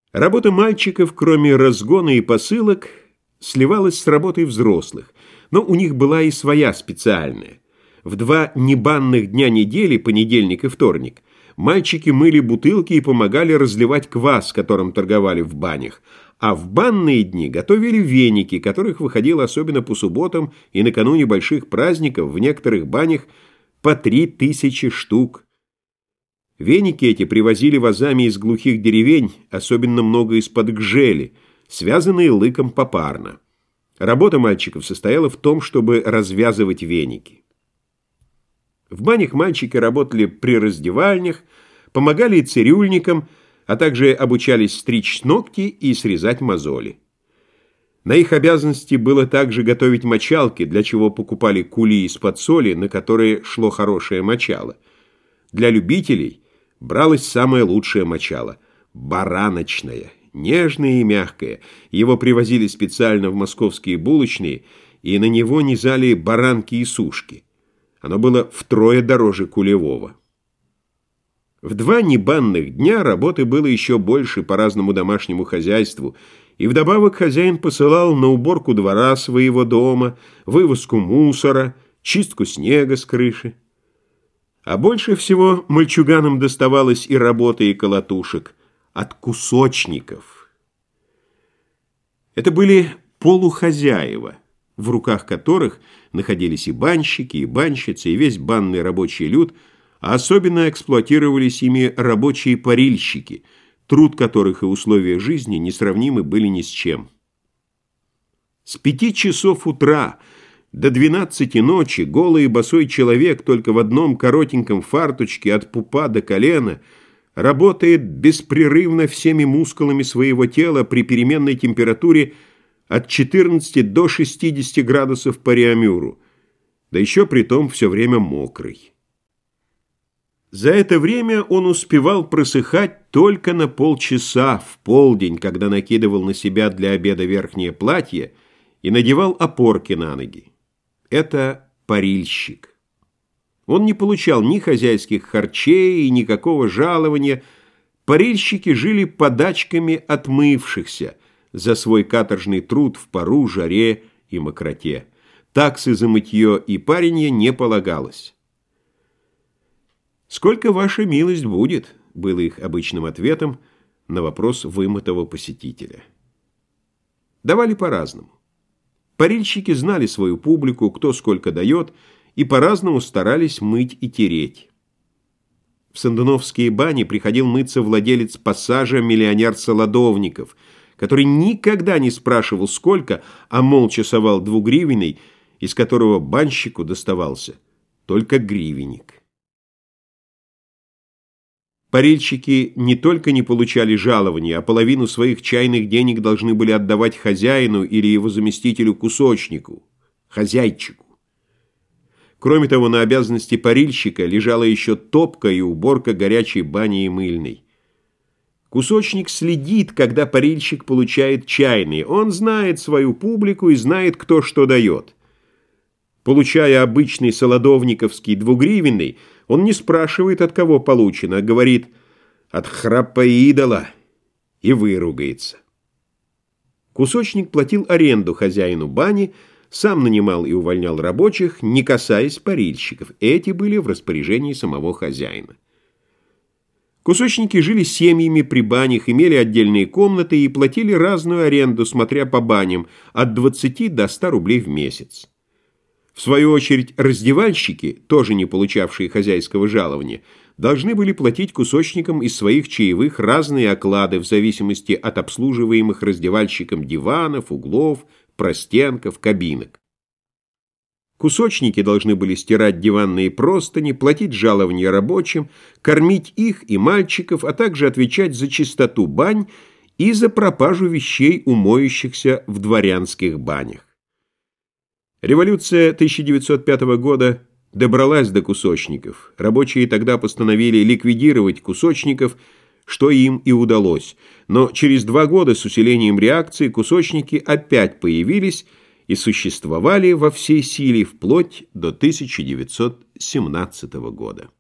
Работа мальчиков, кроме разгона и посылок, сливалась с работой взрослых, но у них была и своя специальная. В 2 небанных дня недели, понедельник и вторник, мальчики мыли бутылки и помогали разливать квас, которым торговали в банях, а в банные дни готовили веники, которых выходило особенно по субботам и накануне больших праздников в некоторых банях по 3000 штук. Веники эти привозили вазами из глухих деревень, особенно много из-под Гжели, связанные лыком попарно. Работа мальчиков состояла в том, чтобы развязывать веники. В банях мальчики работали при раздевальнях, помогали и цирюльникам, а также обучались стричь ногти и срезать мозоли. На их обязанности было также готовить мочалки, для чего покупали кули из-под соли, на которые шло хорошее мочало. Для любителей бралось самое лучшее мочало – бараночное, нежное и мягкое. Его привозили специально в московские булочные, и на него низали баранки и сушки. Оно было втрое дороже кулевого. В 2 небанных дня работы было еще больше по разному домашнему хозяйству, и вдобавок хозяин посылал на уборку двора своего дома, вывозку мусора, чистку снега с крыши. А больше всего мальчуганам доставалось и работы, и колотушек от кусочников. Это были полухозяева, в руках которых находились и банщики, и банщицы, и весь банный рабочий люд, а особенно эксплуатировались ими рабочие парильщики, труд которых и условия жизни несравнимы были ни с чем. С 5 часов утра до 12 ночи голый и босой человек только в одном коротеньком фартучке от пупа до колена работает беспрерывно всеми мускулами своего тела при переменной температуре от 14 до 60 градусов по Реамюру, да еще притом все время мокрый. За это время он успевал просыхать только на полчаса в полдень, когда накидывал на себя для обеда верхнее платье и надевал опорки на ноги. Это парильщик. Он не получал ни хозяйских харчей, и никакого жалования. Парильщики жили подачками отмывшихся за свой каторжный труд в пару, жаре и мокроте. Таксы за мытье и паренье не полагалось. «Сколько ваша милость будет?» — было их обычным ответом на вопрос вымытого посетителя. Давали по-разному. Парильщики знали свою публику, кто сколько дает, и по-разному старались мыть и тереть. В сандуновские бани приходил мыться владелец пассажа миллионер Солодовников, который никогда не спрашивал сколько, а молча совал 2-гривенный, из которого банщику доставался только гривенник. Парильщики не только не получали жалования, а половину своих чайных денег должны были отдавать хозяину или его заместителю-кусочнику, хозяйчику. Кроме того, на обязанности парильщика лежала еще топка и уборка горячей бани и мыльной. Кусочник следит, когда парильщик получает чайные. Он знает свою публику и знает, кто что дает. Получая обычный солодовниковский 2-гривенный, он не спрашивает, от кого получено, а говорит «от храпоидола» и выругается. Кусочник платил аренду хозяину бани, сам нанимал и увольнял рабочих, не касаясь парильщиков. Эти были в распоряжении самого хозяина. Кусочники жили семьями при банях, имели отдельные комнаты и платили разную аренду, смотря по баням, от 20 до 100 рублей в месяц. В свою очередь, раздевальщики, тоже не получавшие хозяйского жалования, должны были платить кусочникам из своих чаевых разные оклады в зависимости от обслуживаемых раздевальщиком диванов, углов, простенков, кабинок. Кусочники должны были стирать диванные простыни, платить жалования рабочим, кормить их и мальчиков, а также отвечать за чистоту бань и за пропажу вещей у моющихся в дворянских банях. Революция 1905 года добралась до кусочников. Рабочие тогда постановили ликвидировать кусочников, что им и удалось. Но через 2 года с усилением реакции кусочники опять появились и существовали во всей силе вплоть до 1917 года.